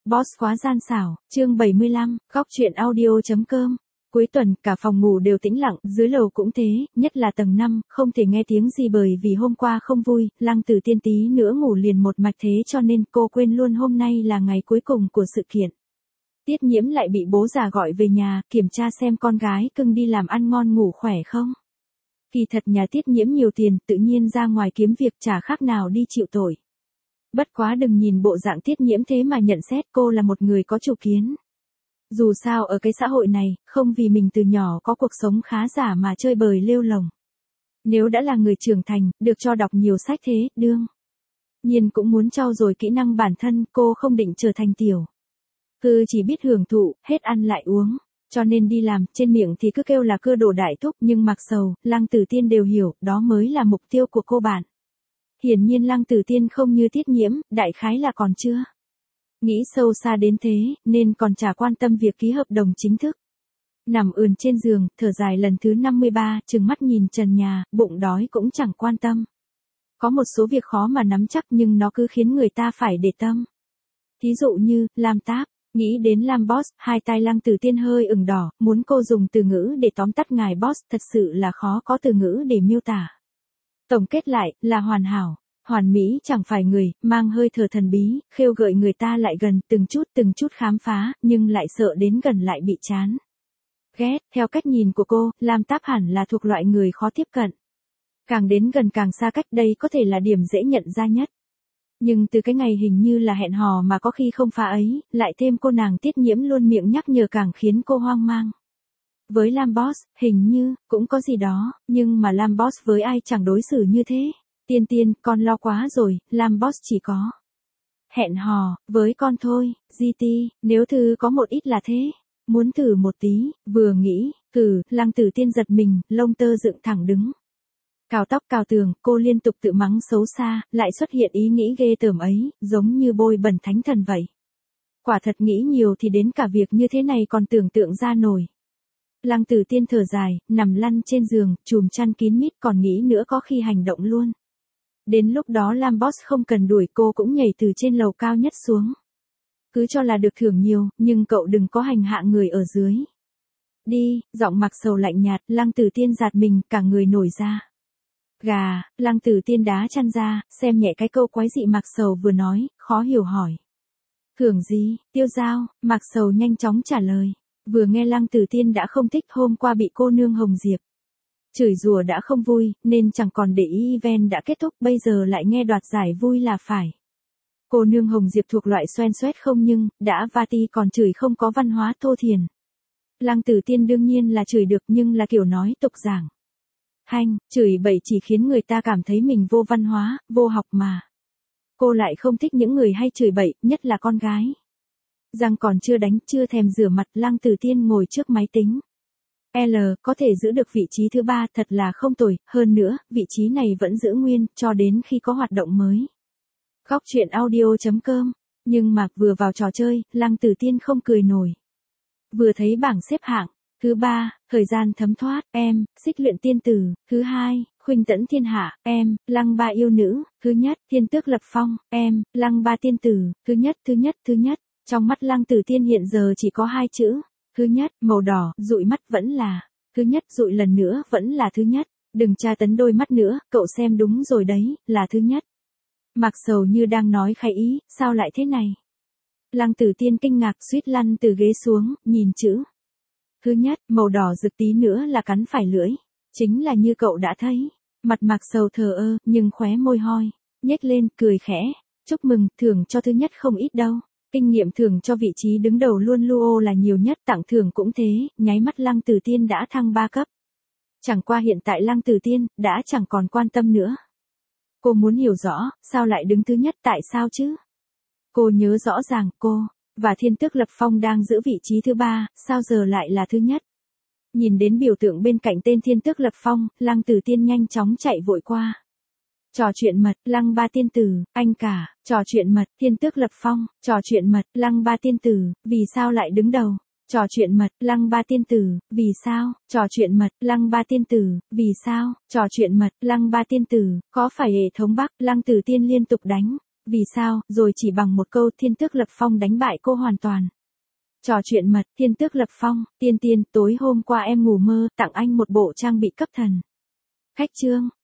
Boss quá gian xảo, chương 75, góc truyện audio.com. Cuối tuần, cả phòng ngủ đều tĩnh lặng, dưới lầu cũng thế, nhất là tầng 5, không thể nghe tiếng gì bởi vì hôm qua không vui, Lăng Tử Tiên tí nữa ngủ liền một mạch thế cho nên cô quên luôn hôm nay là ngày cuối cùng của sự kiện. Tiết Nhiễm lại bị bố già gọi về nhà, kiểm tra xem con gái cưng đi làm ăn ngon ngủ khỏe không. Kỳ thật nhà Tiết Nhiễm nhiều tiền, tự nhiên ra ngoài kiếm việc chả khác nào đi chịu tội. Bất quá đừng nhìn bộ dạng Tiết Nhiễm thế mà nhận xét cô là một người có chủ kiến. Dù sao ở cái xã hội này, không vì mình từ nhỏ có cuộc sống khá giả mà chơi bời lêu lồng. Nếu đã là người trưởng thành, được cho đọc nhiều sách thế, đương nhiên cũng muốn trau dồi kỹ năng bản thân, cô không định trở thành tiểu cứ chỉ biết hưởng thụ, hết ăn lại uống. Cho nên đi làm, trên miệng thì cứ kêu là cơ đồ đại thúc, nhưng mặc sầu, Lăng Tử Tiên đều hiểu, đó mới là mục tiêu của cô bạn. Hiển nhiên Lăng Tử Tiên không như Tiết Nhiễm, đại khái là còn chưa nghĩ sâu xa đến thế, nên còn chả quan tâm việc ký hợp đồng chính thức. Nằm ườn trên giường, thở dài lần thứ 53, trừng mắt nhìn trần nhà, bụng đói cũng chẳng quan tâm. Có một số việc khó mà nắm chắc nhưng nó cứ khiến người ta phải để tâm. Thí dụ như, Lam Táp. Nghĩ đến Lam Boss, hai tai Lăng Tử Tiên hơi ửng đỏ, muốn cô dùng từ ngữ để tóm tắt ngài Boss, thật sự là khó có từ ngữ để miêu tả. Tổng kết lại, là hoàn hảo. Hoàn mỹ chẳng phải người, mang hơi thở thần bí, khêu gợi người ta lại gần, từng chút khám phá, nhưng lại sợ đến gần lại bị chán ghét. Theo cách nhìn của cô, Lam Táp hẳn là thuộc loại người khó tiếp cận. Càng đến gần càng xa cách, đây có thể là điểm dễ nhận ra nhất. Nhưng từ cái ngày hình như là hẹn hò mà có khi không phá ấy, lại thêm cô nàng Tiết Nhiễm luôn miệng nhắc nhở càng khiến cô hoang mang. Với Lam Boss, hình như, cũng có gì đó, nhưng mà Lam Boss với ai chẳng đối xử như thế. Tiên, con lo quá rồi, Lam Boss chỉ có hẹn hò, với con thôi, GT, nếu thư có một ít là thế. Muốn thử một tí, vừa nghĩ, Lăng Tử Tiên giật mình, lông tơ dựng thẳng đứng. Cào tóc cào tường, cô liên tục tự mắng xấu xa, lại xuất hiện ý nghĩ ghê tởm ấy, giống như bôi bẩn thánh thần vậy. Quả thật nghĩ nhiều thì đến cả việc như thế này còn tưởng tượng ra nổi. Lăng Tử Tiên thở dài, nằm lăn trên giường, chùm chăn kín mít, còn nghĩ nữa có khi hành động luôn. Đến lúc đó Lam Boss không cần đuổi cô cũng nhảy từ trên lầu cao nhất xuống. Cứ cho là được thưởng nhiều, nhưng cậu đừng có hành hạ người ở dưới. Đi, giọng mặc sầu lạnh nhạt, Lăng Tử Tiên giạt mình, cả người nổi ra gà. Lăng Tử Tiên đá chăn ra, xem nhẹ cái câu quái dị mặc sầu vừa nói, khó hiểu hỏi. Thưởng gì, Tiêu Giao? Mặc sầu nhanh chóng trả lời. Vừa nghe Lăng Tử Tiên đã không thích, hôm qua bị cô nương Hồng Diệp chửi rủa đã không vui, nên chẳng còn để ý event đã kết thúc, bây giờ lại nghe đoạt giải vui là phải. Cô nương Hồng Diệp thuộc loại xoen xoét không nhưng, đã vati còn chửi không có văn hóa thô thiển. Lăng Tử Tiên đương nhiên là chửi được nhưng là kiểu nói tục giảng. Hanh, chửi bậy chỉ khiến người ta cảm thấy mình vô văn hóa, vô học mà. Cô lại không thích những người hay chửi bậy, nhất là con gái. Răng còn chưa đánh, chưa thèm rửa mặt, Lăng Tử Tiên ngồi trước máy tính. Có thể giữ được vị trí thứ 3 thật là không tồi, hơn nữa, vị trí này vẫn giữ nguyên, cho đến khi có hoạt động mới. Góc truyện audio.com, nhưng mà vừa vào trò chơi, Lăng Tử Tiên không cười nổi. Vừa thấy bảng xếp hạng, thứ 3, thời gian thấm thoát, xích luyện tiên tử, thứ 2, khuynh tẫn thiên hạ, Lăng Ba yêu nữ, thứ nhất, thiên tước lập phong, Lăng Ba tiên tử, thứ nhất. Trong mắt Lăng Tử Tiên hiện giờ chỉ có 2 chữ. Thứ nhất, màu đỏ, dụi mắt vẫn là. Thứ nhất, dụi lần nữa, vẫn là thứ nhất. Đừng tra tấn đôi mắt nữa, cậu xem đúng rồi đấy, là thứ nhất. Mặc sầu như đang nói khai ý, sao lại thế này? Lăng Tử Tiên kinh ngạc suýt lăn từ ghế xuống, nhìn chữ. Thứ nhất, màu đỏ rực tí nữa là cắn phải lưỡi. Chính là như cậu đã thấy. Mặt mặc sầu thờ ơ, nhưng khóe môi hoi. Nhếch lên, cười khẽ. Chúc mừng, thưởng cho thứ nhất không ít đâu. Kinh nghiệm thưởng cho vị trí đứng đầu luôn luo là nhiều nhất, tặng thưởng cũng thế, nháy mắt Lăng Tử Tiên đã thăng 3 cấp. Chẳng qua hiện tại Lăng Tử Tiên đã chẳng còn quan tâm nữa. Cô muốn hiểu rõ, sao lại đứng thứ nhất, tại sao chứ? Cô nhớ rõ ràng cô và Thiên Tước Lập Phong đang giữ vị trí thứ 3, sao giờ lại là thứ nhất? Nhìn đến biểu tượng bên cạnh tên Thiên Tước Lập Phong, Lăng Tử Tiên nhanh chóng chạy vội qua. Trò chuyện mật, Lăng Ba tiên tử, anh cả, trò chuyện mật, Thiên Tước Lập Phong, trò chuyện mật, Lăng Ba tiên tử, vì sao lại đứng đầu? Trò chuyện mật, Lăng Ba tiên tử, vì sao? Trò chuyện mật, Lăng Ba tiên tử, vì sao? Trò chuyện mật, Lăng Ba tiên tử, có phải hệ thống Bắc? Lăng Tử Tiên liên tục đánh vì sao, rồi chỉ bằng một câu Thiên Tước Lập Phong đánh bại cô hoàn toàn. Trò chuyện mật, Thiên Tước Lập Phong, tiên, tối hôm qua em ngủ mơ, tặng anh một bộ trang bị cấp thần. Khách trương,